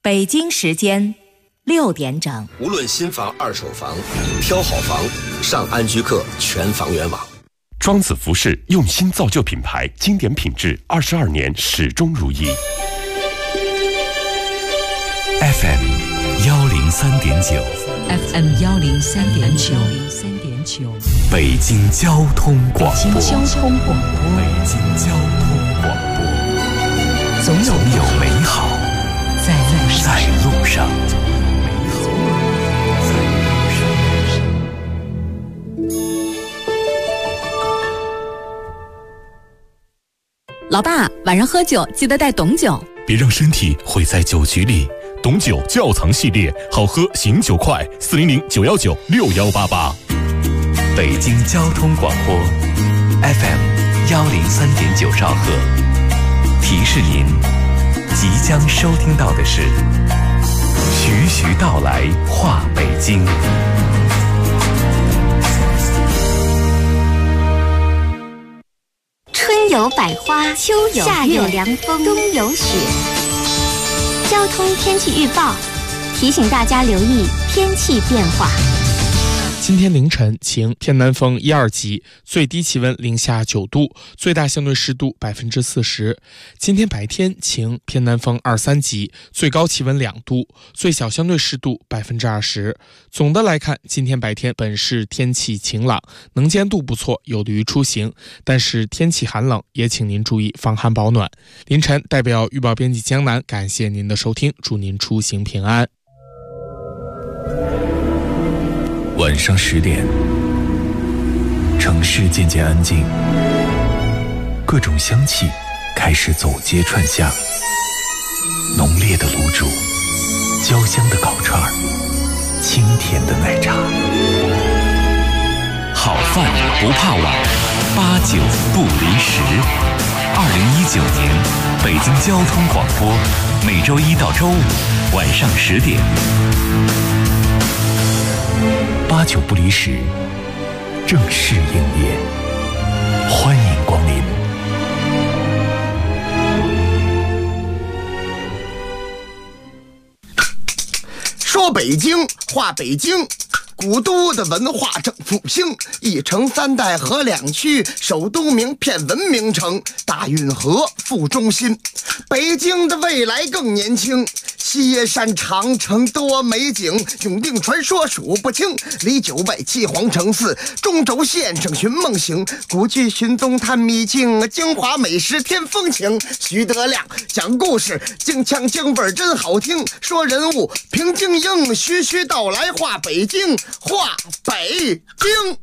北京时间6点整。 无论新房、二手房，挑好房，上安居客全房源网。 庄子服饰用心造就品牌，经典品质，22年始终如一。 FM 103.9 FM 103.9 北京交通广播。 北京交通广播。 北京交通广播。总有美好在路上。 老爸，晚上喝酒记得带董酒， 别让身体毁在酒局里。董酒窖藏系列，好喝醒酒快，400-919-6188。北京交通广播 FM 103.9兆赫。提示您，即将收听到的是徐徐道来话北京。 春有百花，秋有月，夏有凉风，冬有雪。交通天气预报提醒大家留意天气变化。 今天凌晨晴，偏南风1、2级，最低气温零下9度，最大相对湿度40%。今天白天晴，偏南风2、3级，最高气温2度，最小相对湿度20%。总的来看，今天白天本市天气晴朗，能见度不错，有利于出行，但是天气寒冷，也请您注意防寒保暖。凌晨代表预报编辑江南，感谢您的收听，祝您出行平安。 晚上10点，城市渐渐安静，各种香气开始走街串巷，浓烈的卤煮，焦香的烤串，清甜的奶茶。好饭不怕晚，8、9不离10。2019年，北京交通广播，每周1到周5晚上10点。8、9不离10，正式营业，欢迎光临。 说北京，话北京，古都的文化正复兴，一城3代合2区，首都名片文明城，大运河副中心。北京的未来更年轻，西山长城多美景，永定传说数不清，离9外7皇城4，中轴线上寻梦行，古剧寻踪探秘境，京华美食添风情。徐德亮讲故事，京腔京味真好听，说人物评京英，徐徐道来话北京，话北京。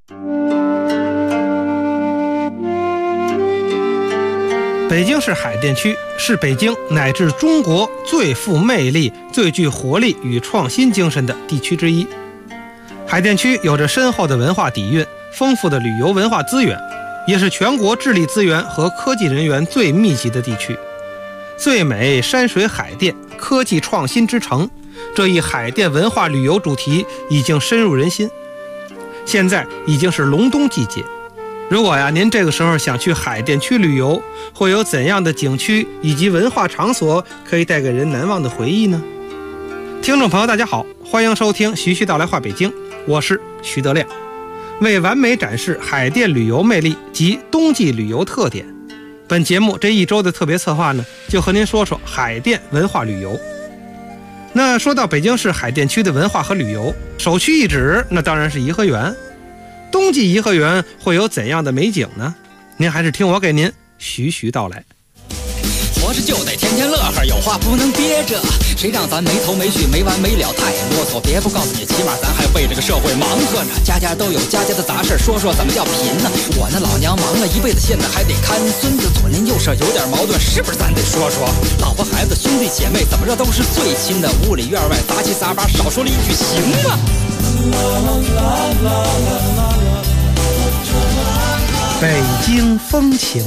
北京市海淀区是北京乃至中国最富魅力、最具活力与创新精神的地区之一。海淀区有着深厚的文化底蕴、丰富的旅游文化资源，也是全国智力资源和科技人员最密集的地区。最美山水海淀，科技创新之城，这一海淀文化旅游主题已经深入人心。现在已经是隆冬季节，如果您这个时候想去海淀区旅游，会有怎样的景区以及文化场所可以带给人难忘的回忆呢？听众朋友大家好，欢迎收听徐徐道来话北京，我是徐德亮。为完美展示海淀旅游魅力及冬季旅游特点，本节目这一周的特别策划呢，就和您说说海淀文化旅游。那说到北京市海淀区的文化和旅游，首屈一指那当然是颐和园。冬季颐和园会有怎样的美景呢？您还是听我给您徐徐道来。 活着就得天天乐呵，有话不能憋着，谁让咱没头没绪没完没了太啰嗦，别不告诉你，起码咱还为这个社会忙活呢。家家都有家家的杂事，说说怎么叫贫呢？我那老娘忙了一辈子，现在还得看孙子，左邻右舍有点矛盾，是不是咱得说说？老婆孩子兄弟姐妹怎么着都是最亲的，屋里院外杂七杂八，少说了一句行吗？ 北京风情。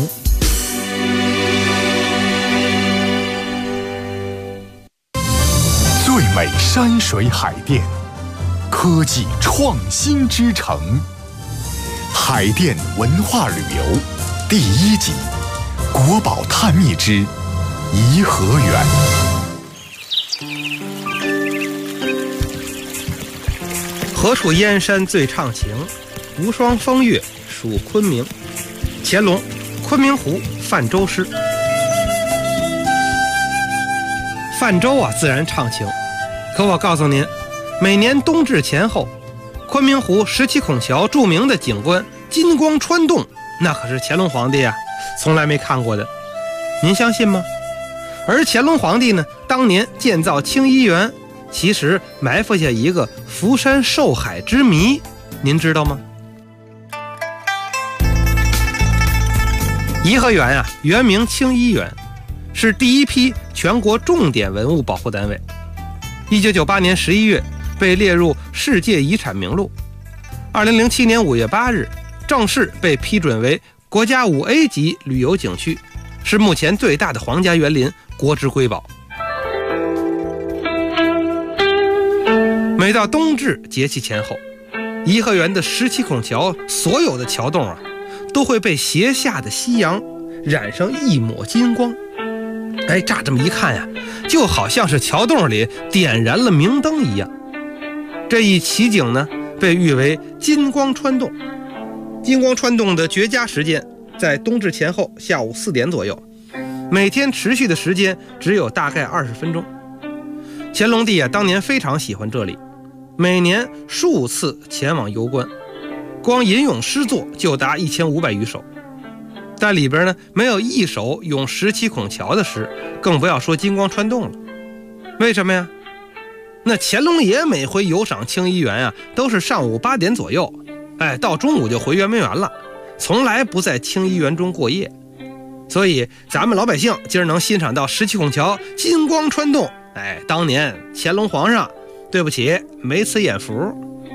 最美山水海淀，科技创新之城，海淀文化旅游第1集，国宝探秘之颐和园。 何处燕山最唱情，无双风月属昆明。乾隆，昆明湖泛舟诗。泛舟啊，自然唱情。可我告诉您，每年冬至前后，昆明湖17孔桥著名的景观金光穿洞，那可是乾隆皇帝啊从来没看过的，您相信吗？而乾隆皇帝呢，当年建造清漪园，其实埋伏下一个福山寿海之谜，您知道吗？颐和园啊，原名清漪园，是第一批全国重点文物保护单位。1998年11月被列入世界遗产名录，2007年5月8日正式被批准为国家5A 级旅游景区，是目前最大的皇家园林，国之瑰宝。每到冬至节气前后，颐和园的17孔桥所有的桥洞啊，都会被斜下的夕阳染上一抹金光。乍这么一看呀，就好像是桥洞里点燃了明灯一样。这一奇景呢，被誉为金光穿洞。金光穿洞的绝佳时间在冬至前后下午4点左右，每天持续的时间只有大概20分钟。乾隆帝啊，当年非常喜欢这里，每年数次前往游观，光吟咏诗作就达1500余首。但里边呢，没有一首咏17孔桥的诗，更不要说金光穿洞了。为什么呀？那乾隆爷每回游赏清漪园啊，都是上午8点左右，到中午就回圆明园了，从来不在清漪园中过夜。所以咱们老百姓今儿能欣赏到17孔桥金光穿洞，当年乾隆皇上对不起没此眼福。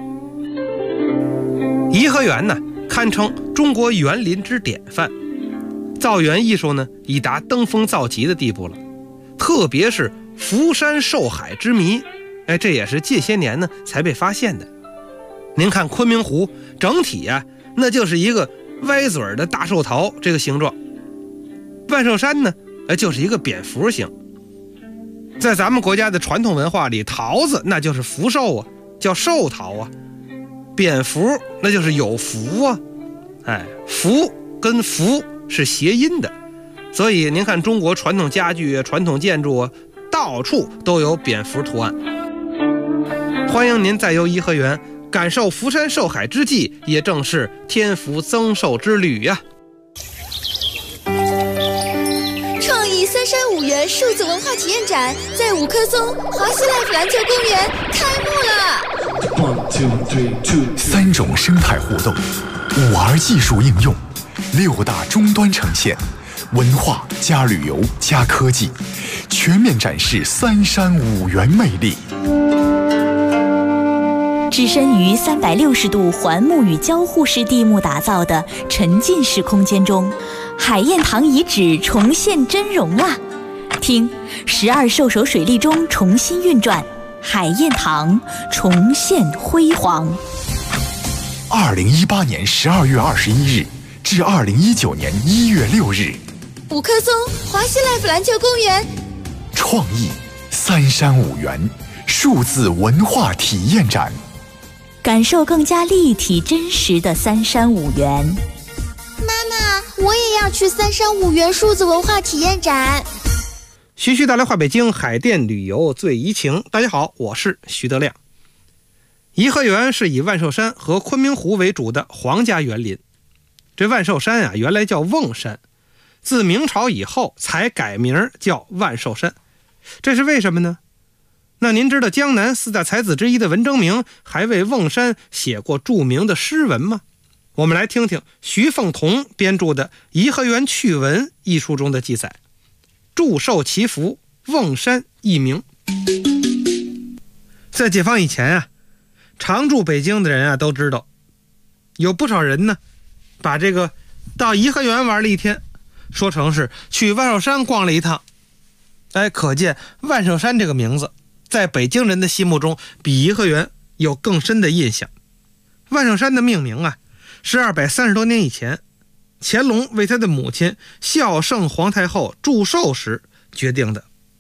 颐和园呢，堪称中国园林之典范，造园艺术呢已达登峰造极的地步了。特别是福山寿海之谜，这也是近些年呢才被发现的。您看昆明湖整体啊，那就是一个歪嘴的大寿桃这个形状，万寿山呢就是一个蝙蝠形。在咱们国家的传统文化里，桃子那就是福寿啊，叫寿桃啊；蝙蝠那就是有福啊。福跟福是谐音的，所以您看中国传统家具、传统建筑啊，到处都有蝙蝠图案。欢迎您再游颐和园，感受福山寿海之际，也正是天福增寿之旅呀。 创意3山5园数字文化体验展在五棵松华西 Life 篮球公园开幕了。 3种生态互动，5R 技术应用，6大终端呈现，文化加旅游加科技，全面展示3山5园魅力。 置身于360度环木与交互式地幕打造的沉浸式空间中，海晏堂遗址重现真容啊！听12兽首水利中重新运转，海晏堂重现辉煌。 2018年12月21日至2019年1月6日， 五棵松华西 Life 篮球公园， 创意3山5园数字文化体验展， 感受更加立体真实的3山5园。 妈妈，我也要去3山5园数字文化体验展。 徐徐带来话北京海淀旅游最怡情。大家好，我是徐德亮。颐和园是以万寿山和昆明湖为主的皇家园林。这万寿山啊，原来叫瓮山，自明朝以后才改名叫万寿山。这是为什么呢？那您知道江南4大才子之一的文征明还为瓮山写过著名的诗文吗？我们来听听徐凤彤编著的《颐和园趣闻》一书中的记载。祝寿祈福，瓮山一名。在解放以前啊，常住北京的人啊都知道，有不少人呢把这个到颐和园玩了一天说成是去万寿山逛了一趟。可见万寿山这个名字在北京人的心目中比颐和园有更深的印象。万寿山的命名啊，是230多年以前乾隆为他的母亲孝圣皇太后祝寿时决定的。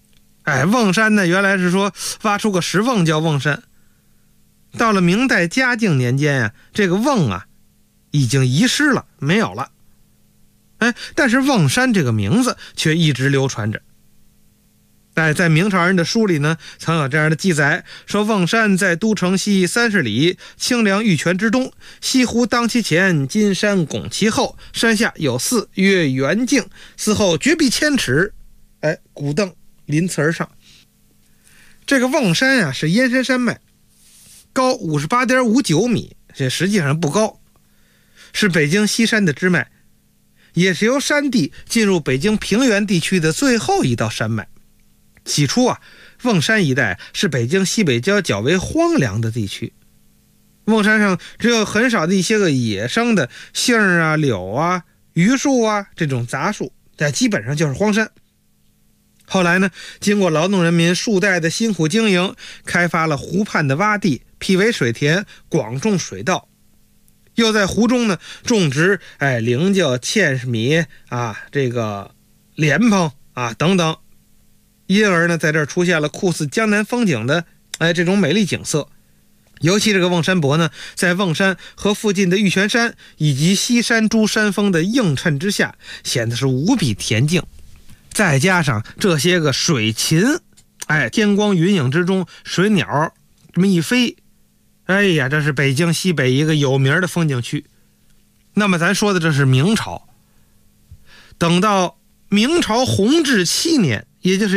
瓮山呢，原来是说挖出个石瓮叫瓮山。到了明代嘉靖年间啊，这个瓮啊已经遗失了，没有了。但是瓮山这个名字却一直流传着。在明朝人的书里呢，曾有这样的记载，说瓮山在都城西30里，清凉玉泉之东，西湖当其前，金山拱其后，山下有寺曰圆净，寺后绝壁千尺，古凳临此而上。这个瓮山啊是燕山山脉，高58.59米，这实际上不高，是北京西山的支脉，也是由山地进入北京平原地区的最后一道山脉。起初啊，瓮山一带是北京西北郊较为荒凉的地区，瓮山上只有很少的一些个野生的杏啊、柳啊、榆树啊这种杂树，但基本上就是荒山。后来呢，经过劳动人民数代的辛苦经营，开发了湖畔的洼地，辟为水田，广种水稻，又在湖中呢种植菱角、芡米啊，这个莲蓬啊等等，因而呢在这儿出现了酷似江南风景的这种美丽景色。尤其这个瓮山泊呢，在瓮山和附近的玉泉山以及西山诸山峰的映衬之下，显得是无比恬静。再加上这些个水禽，天光云影之中，水鸟这么一飞，这是北京西北一个有名的风景区。那么咱说的这是明朝，等到明朝弘治7年，也就是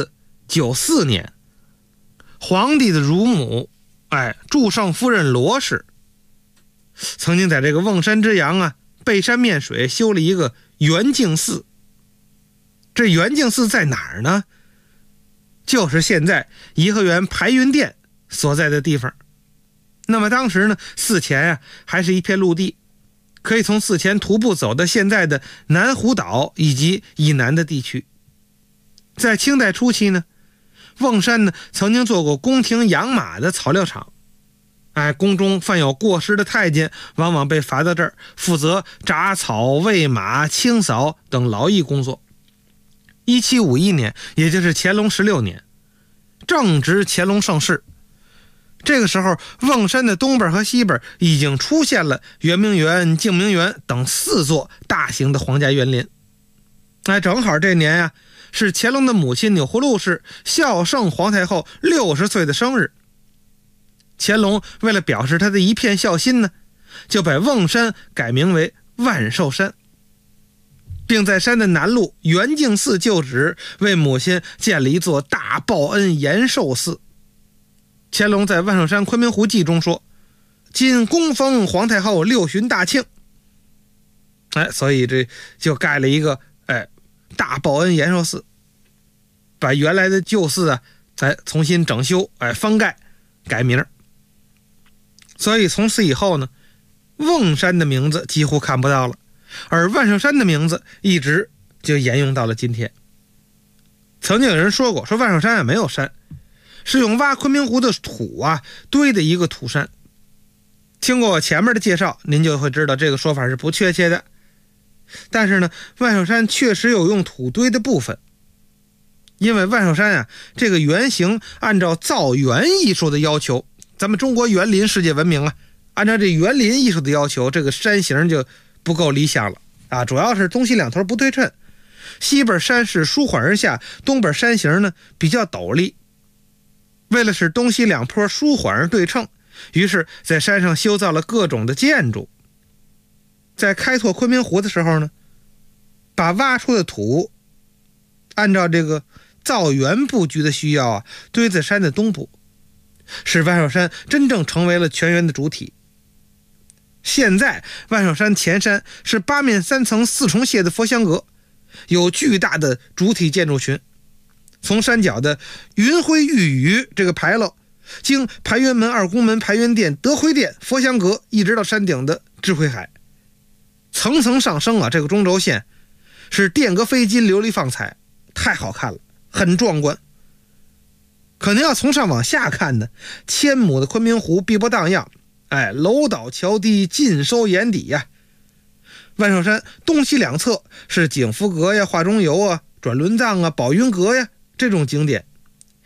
1494年，皇帝的乳母祝圣夫人罗氏曾经在这个瓮山之阳啊，背山面水修了一个圆净寺。这圆净寺在哪儿呢？就是现在颐和园排云殿所在的地方。那么当时呢，寺前还是一片陆地，可以从寺前徒步走到现在的南湖岛以及以南的地区。在清代初期呢，瓮山呢曾经做过宫廷养马的草料场。宫中犯有过失的太监往往被罚到这儿，负责铡草、喂马、清扫等劳役工作。1751年，也就是乾隆16年，正值乾隆盛世。这个时候，瓮山的东边和西边已经出现了圆明园、静明园等4座大型的皇家园林。正好这年呀，是乾隆的母亲钮祜禄氏孝圣皇太后60岁的生日。乾隆为了表示他的一片孝心呢，就把瓮山改名为万寿山，并在山的南麓圆净寺旧址为母亲建了一座大报恩延寿寺。乾隆在《万寿山昆明湖记》中说：“今恭封皇太后6旬大庆。”所以这就盖了一个大报恩延寿寺，把原来的旧寺重新整修，翻盖改名。所以从此以后呢，瓮山的名字几乎看不到了，而万寿山的名字一直就沿用到了今天。曾经有人说过，说万寿山没有山，是用挖昆明湖的土堆的一个土山。听过我前面的介绍，您就会知道这个说法是不确切的。但是呢，万寿山确实有用土堆的部分，因为万寿山这个原型按照造园艺术的要求，咱们中国园林世界闻名按照这园林艺术的要求，这个山形就不够理想了主要是东西两头不对称，西边山势舒缓而下，东边山形呢比较陡立。为了使东西两坡舒缓而对称，于是在山上修造了各种的建筑。在开拓昆明湖的时候呢，把挖出的土按照这个造园布局的需要堆在山的东部，使万寿山真正成为了全园的主体。现在万寿山前山是8面3层4重榭的佛香阁，有巨大的主体建筑群，从山脚的云辉玉宇这个牌楼，经排云门、二宫门、排云殿、德辉殿、佛香阁，一直到山顶的智慧海，层层上升这个中轴线是殿阁飞金，琉璃放彩，太好看了，很壮观。可能要从上往下看呢，1000亩的昆明湖碧波荡漾，楼倒桥低，尽收眼底万寿山东西两侧是景福阁呀、华中游转轮藏宝云阁呀这种景点，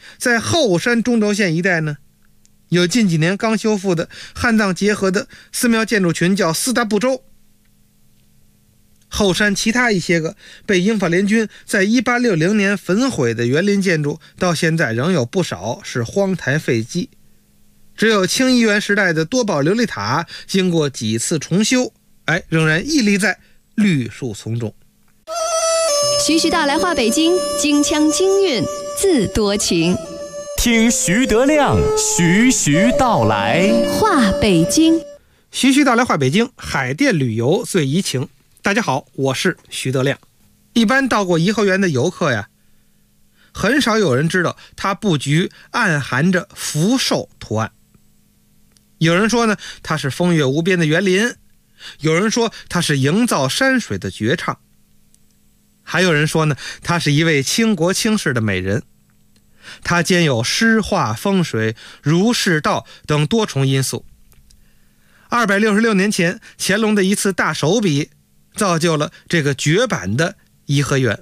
在后山中轴线一带呢，有近几年刚修复的汉藏结合的寺庙建筑群，叫四大部洲。后山其他一些个被英法联军在1860年焚毁的园林建筑，到现在仍有不少是荒台废迹。只有清漪园时代的多宝琉璃塔经过几次重修，仍然屹立在绿树丛中。 徐徐道来话北京，京腔京韵自多情。 听徐德亮徐徐道来话北京。 徐徐道来话北京，海淀旅游最怡情。大家好，我是徐德亮。一般到过颐和园的游客呀，很少有人知道它布局暗含着福寿图案。有人说呢，它是风月无边的园林；有人说它是营造山水的绝唱；还有人说呢，它是一位倾国倾世的美人。它兼有诗画风水儒释道等多重因素。266年前，乾隆的一次大手笔造就了这个绝版的颐和园。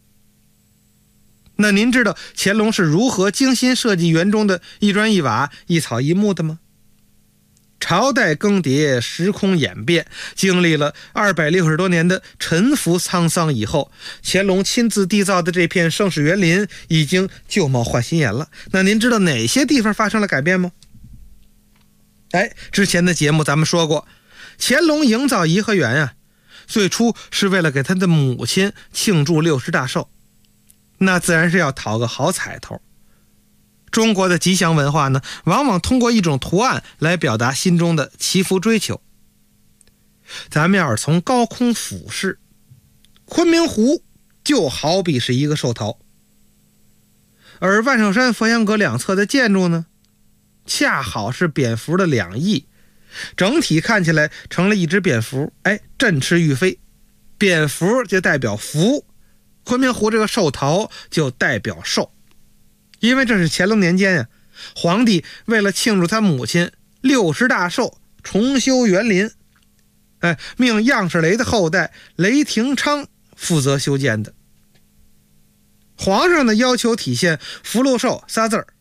那您知道乾隆是如何精心设计园中的一砖一瓦一草一木的吗？朝代更迭，时空演变，经历了260多年的沉浮沧桑以后，乾隆亲自缔造的这片盛世园林已经旧貌换新颜了。那您知道哪些地方发生了改变吗？之前的节目咱们说过，乾隆营造颐和园啊，最初是为了给他的母亲庆祝60大寿，那自然是要讨个好彩头。中国的吉祥文化呢，往往通过一种图案来表达心中的祈福追求。咱们要是从高空俯视，昆明湖就好比是一个寿桃，而万寿山、佛香阁两侧的建筑呢，恰好是蝙蝠的两翼，整体看起来成了一只蝙蝠，振翅欲飞。蝙蝠就代表福，昆明湖这个寿桃就代表寿。因为这是乾隆年间呀，皇帝为了庆祝他母亲60大寿，重修园林，命样式雷的后代雷廷昌负责修建的。皇上的要求体现福禄寿仨字儿。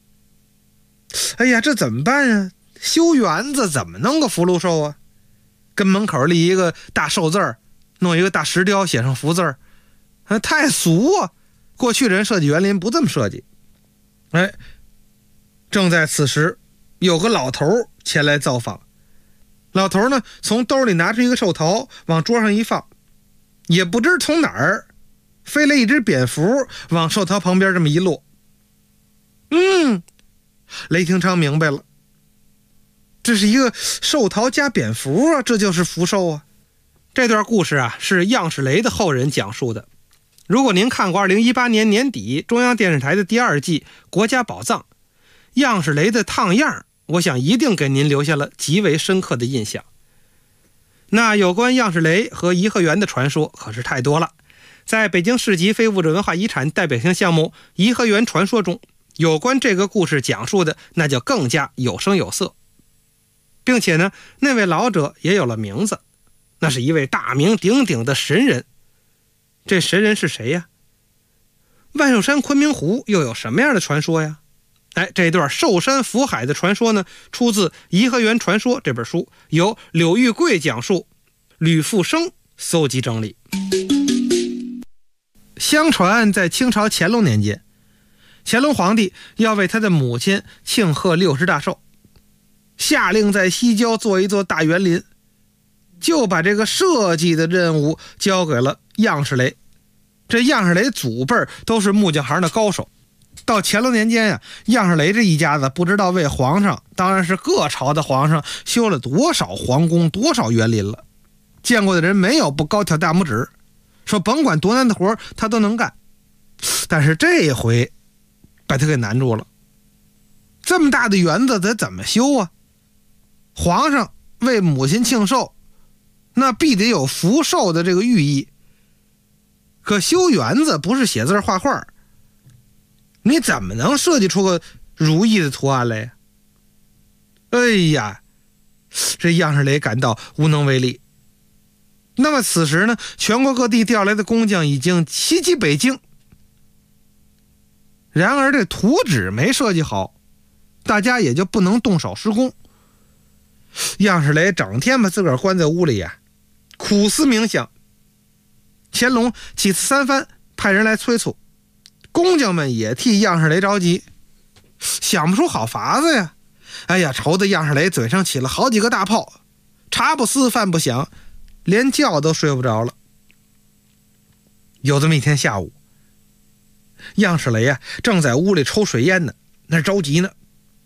这怎么办呀？修园子怎么弄个福禄寿啊？跟门口立一个大寿字儿，弄一个大石雕写上福字儿，太俗啊！过去人设计园林不这么设计。正在此时，有个老头前来造访。老头呢，从兜里拿出一个寿桃，往桌上一放，也不知从哪儿飞了一只蝙蝠，往寿桃旁边这么一落。雷廷昌明白了，这是一个寿桃加蝙蝠啊，这就是福寿啊。这段故事啊，是样式雷的后人讲述的。如果您看过2018年年底中央电视台的第2季《国家宝藏》，样式雷的烫样，我想一定给您留下了极为深刻的印象。那有关样式雷和颐和园的传说可是太多了。在北京市级非物质文化遗产代表性项目颐和园传说中，有关这个故事讲述的那就更加有声有色，并且呢，那位老者也有了名字，那是一位大名鼎鼎的神人。这神人是谁呀？万寿山、昆明湖又有什么样的传说呀？这段寿山福海的传说呢，出自《颐和园传说》这本书，由柳玉贵讲述，吕复生搜集整理。相传在清朝乾隆年间，乾隆皇帝要为他的母亲庆贺60大寿，下令在西郊做一座大园林，就把这个设计的任务交给了样式雷。这样式雷祖辈都是木匠行的高手。到乾隆年间呀，样式雷这一家子不知道为皇上，当然是各朝的皇上，修了多少皇宫，多少园林了。见过的人没有不高挑大拇指，说甭管多难的活他都能干。但是这一回把他给难住了，这么大的园子他怎么修啊？皇上为母亲庆寿，那必得有福寿的这个寓意。可修园子不是写字画画，你怎么能设计出个如意的图案来呀？这样式雷感到无能为力。那么此时呢，全国各地调来的工匠已经齐集北京， 然而这图纸没设计好，大家也就不能动手施工。样式雷整天把自个儿关在屋里呀，苦思冥想。乾隆几次三番派人来催促，工匠们也替样式雷着急，想不出好法子呀。哎呀，愁得样式雷嘴上起了好几个大泡，茶不思饭不想，连觉都睡不着了。有这么一天下午，样式雷呀正在屋里抽水烟呢，那着急呢。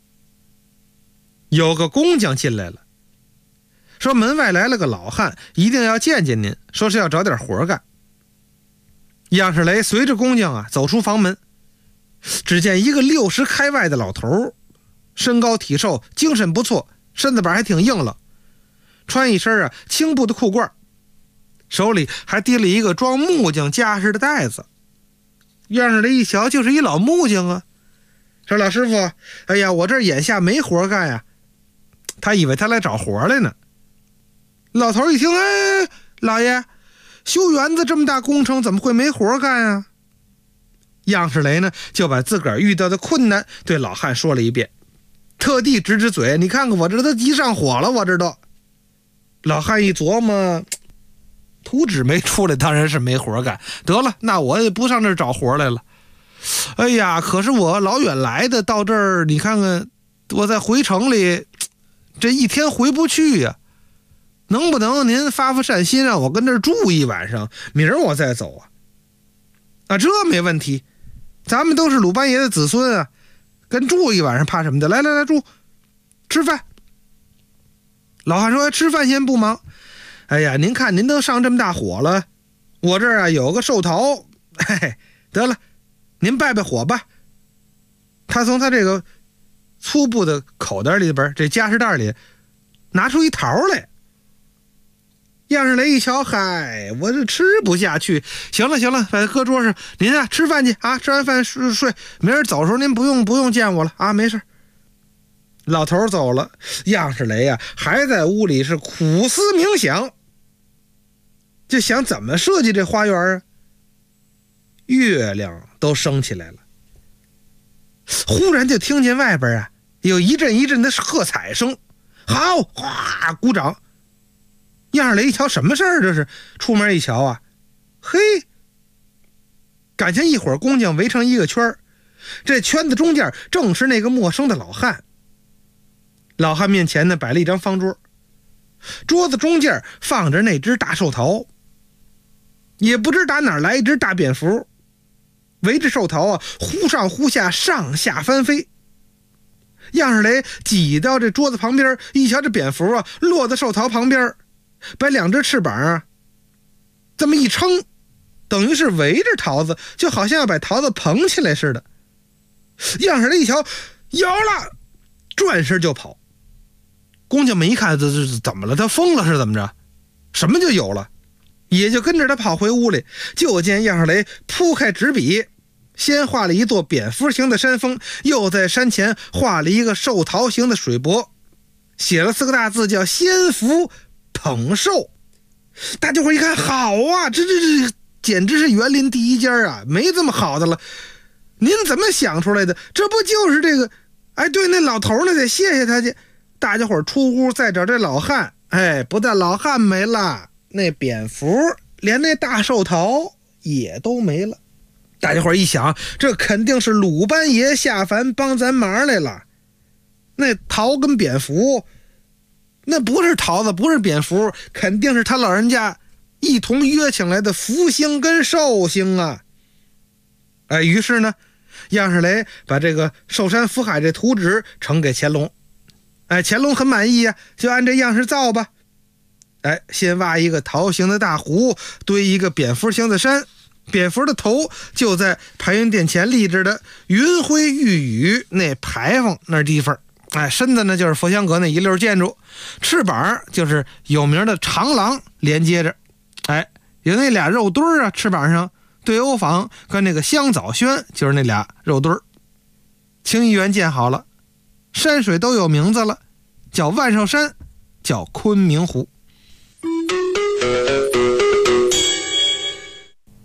有个工匠进来了，说门外来了个老汉，一定要见见您，说是要找点活干。样式雷随着工匠啊走出房门，只见一个60开外的老头，身高体瘦，精神不错，身子板还挺硬朗，穿一身啊青布的裤褂，手里还提了一个装木匠家什的袋子。样式雷一瞧，就是一老木匠啊，说老师傅，哎呀，我这眼下没活干呀。他以为他来找活来呢。老头一听，哎，老爷，修园子这么大工程，怎么会没活干啊？样式雷呢就把自个儿遇到的困难对老汉说了一遍，特地指嘴，你看看我这都急上火了，我这都。老汉一琢磨，图纸没出来，当然是没活干，得了，那我也不上这儿找活来了。哎呀，可是我老远来的，到这儿你看看，我在回城里这一天回不去呀，能不能您发善心，让我跟这儿住一晚上，明儿我再走啊？啊，这没问题，咱们都是鲁班爷的子孙啊，跟住一晚上怕什么的？来来来，住，吃饭。老汉说吃饭先不忙，哎呀，您看您都上这么大火了，我这儿啊有个寿桃，嘿嘿，得了，您拜拜火吧。他从他这个粗布的口袋里边，这夹实袋里拿出一桃来。样式雷一瞧，嗨，我这吃不下去，行了行了，把它搁桌上，您啊吃饭去啊，吃完饭睡，明儿走的时候您不用见我了啊，没事。老头走了，样式雷啊还在屋里是苦思冥想，就想怎么设计这花园啊。月亮都升起来了，忽然就听见外边啊有一阵一阵的喝彩声，好，哗，鼓掌。样式雷一瞧，什么事儿这是？出门一瞧啊，嘿，感情一会儿工匠围成一个圈，这圈子中间正是那个陌生的老汉。老汉面前呢摆了一张方桌，桌子中间放着那只大寿桃，也不知打哪儿来一只大蝙蝠，围着寿桃啊忽上忽下，上下翻飞。样式雷挤到这桌子旁边，一瞧这蝙蝠啊落在寿桃旁边，把两只翅膀啊这么一撑，等于是围着桃子，就好像要把桃子捧起来似的。样式雷一瞧，有了，转身就跑。工匠们一看，这怎么了？他疯了是怎么着？什么就有了？也就跟着他跑回屋里，就见样式雷铺开纸笔，先画了一座蝙蝠形的山峰，又在山前画了一个寿桃形的水泊，写了4个大字叫仙福捧寿。大家伙一看，好啊，这简直是园林第一家啊，没这么好的了。您怎么想出来的？这不就是这个？哎，对，那老头呢，得谢谢他去。大家伙出屋再找这老汉，哎，不但老汉没了，那蝙蝠连那大寿桃也都没了。大家伙一想，这肯定是鲁班爷下凡帮咱忙来了。那桃跟蝙蝠，那不是桃子，不是蝙蝠，肯定是他老人家一同约请来的福星跟寿星啊。哎，于是呢，样式雷把这个寿山福海这图纸呈给乾隆。哎，乾隆很满意啊，就按这样式造吧。哎，先挖一个桃形的大湖，堆一个蝙蝠形的山，蝙蝠的头就在排云殿前立着的云辉玉宇那牌坊那地方。哎，身子呢就是佛香阁那一溜建筑，翅膀就是有名的长廊连接着。哎，有那俩肉墩儿啊，翅膀上对欧坊跟那个香枣轩就是那俩肉墩儿。清漪园建好了，山水都有名字了，叫万寿山，叫昆明湖。得了，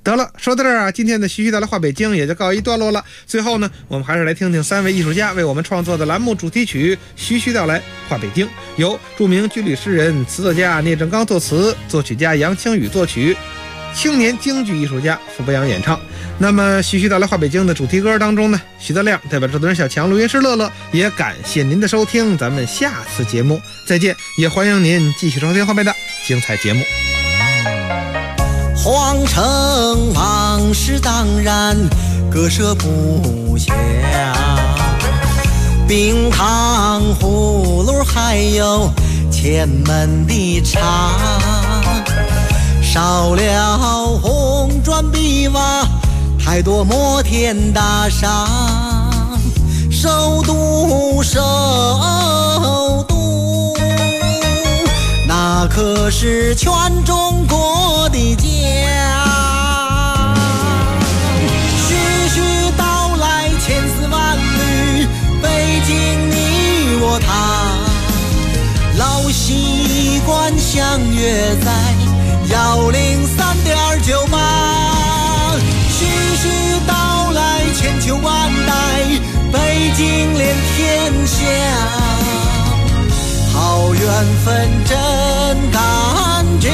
说到这儿啊，今天的徐徐道来话北京也就告一段落了。最后呢，我们还是来听听3位艺术家为我们创作的栏目主题曲《徐徐道来话北京》，由著名军旅诗人、词作家聂政刚作词，作曲家杨清宇作曲，青年京剧艺术家傅博洋演唱。那么徐徐道来话北京的主题歌当中呢，徐德亮代表制作人小强、录音师乐乐，也感谢您的收听，咱们下次节目再见，也欢迎您继续收听后面的精彩节目。 皇城往事当然割舍不下，冰糖葫芦还有前门的茶，少了红砖碧瓦，太多摩天大厦，首都那可是全中国的家。徐徐道来千丝万缕，北京你我他，老习惯相约在103.98。徐徐道来千秋万代，北京连天下，好缘分真感觉，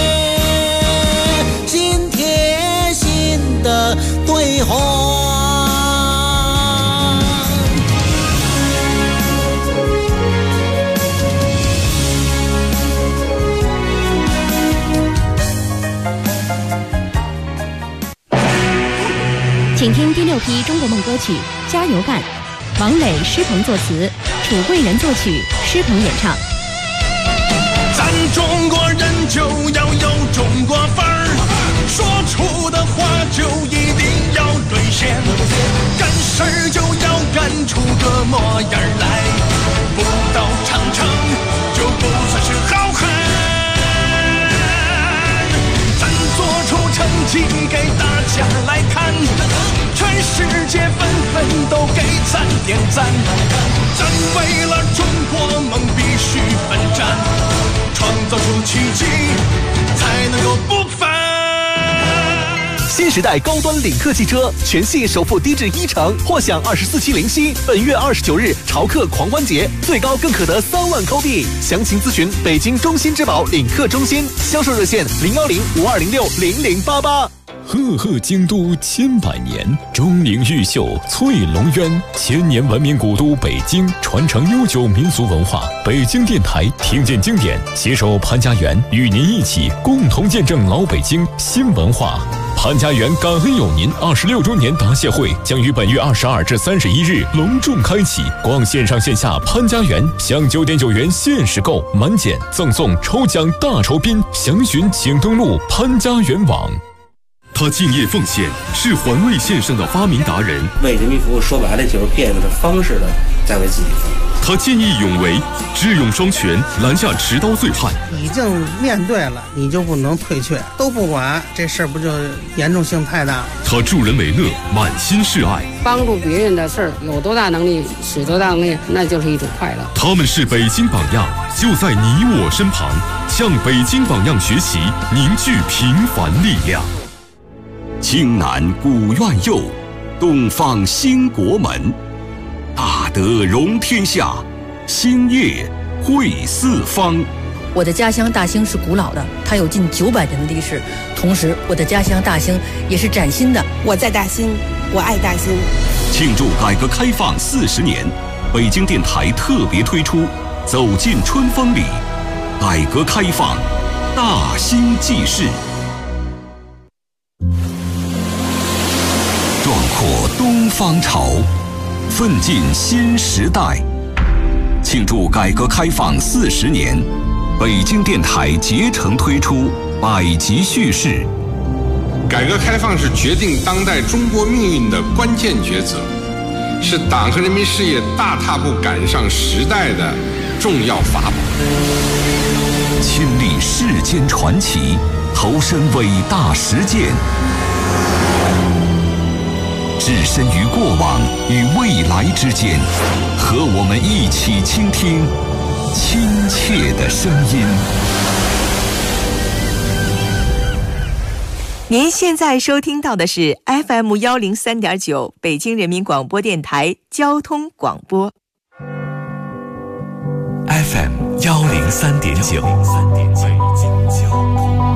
心贴心的对话。 请听第6批中国梦歌曲《加油干》，王磊、施鹏作词，楚贵人作曲，施鹏演唱。 咱中国人就要有中国范儿，说出的话就一定要兑现，干事儿就要干出个模样来，不到长城就不算是好汉。咱做出成绩给大家来看，全世界纷纷都给咱点赞，咱为了中国梦必须奋战，创造出奇迹才能够不凡。 新时代高端领克汽车全系首付低至10%，或享24期零息。本月29日潮客狂欢节，最高更可得3万扣币。详情咨询北京中心之宝领克中心，销售热线010-5206-0088。 赫赫京都千百年，钟灵毓秀翠龙渊，千年文明古都北京，传承悠久民俗文化。北京电台听见经典，携手潘家园，与您一起共同见证老北京新文化。潘家园感恩有您26周年答谢会将于本月22至31日隆重开启，逛线上线下潘家园，享9.9元限时购，满减赠送抽奖大酬宾，详询请登录潘家园网。 他敬业奉献，是环卫线上的发明达人。 为人民服务，说白了就是变着方式的在为自己服务。 他见义勇为，智勇双全，拦下持刀醉汉。 已经面对了，你就不能退却，都不管，这事儿不就严重性太大？ 他助人为乐，满心是爱， 帮助别人的事儿，有多大能力使多大能力，那就是一种快乐。 他们是北京榜样，就在你我身旁，向北京榜样学习，凝聚平凡力量。 京南古院右，东方兴国门，大德容天下，兴业惠四方。 我的家乡大兴是古老的，它有近900年的历史。同时，我的家乡大兴也是崭新的。 我在大兴，我爱大兴。 庆祝改革开放40年，北京电台特别推出《走进春风里》，改革开放大兴纪事。壮阔东方潮，奋进新时代。庆祝改革开放40年，北京电台竭诚推出100集叙事。 改革开放是决定当代中国命运的关键抉择，是党和人民事业大踏步赶上时代的重要法宝。 亲历世间传奇，投身伟大实践，置身于过往与未来之间，和我们一起倾听亲切的声音。 您现在收听到的是 FM103.9 北京人民广播电台交通广播。 FM103.9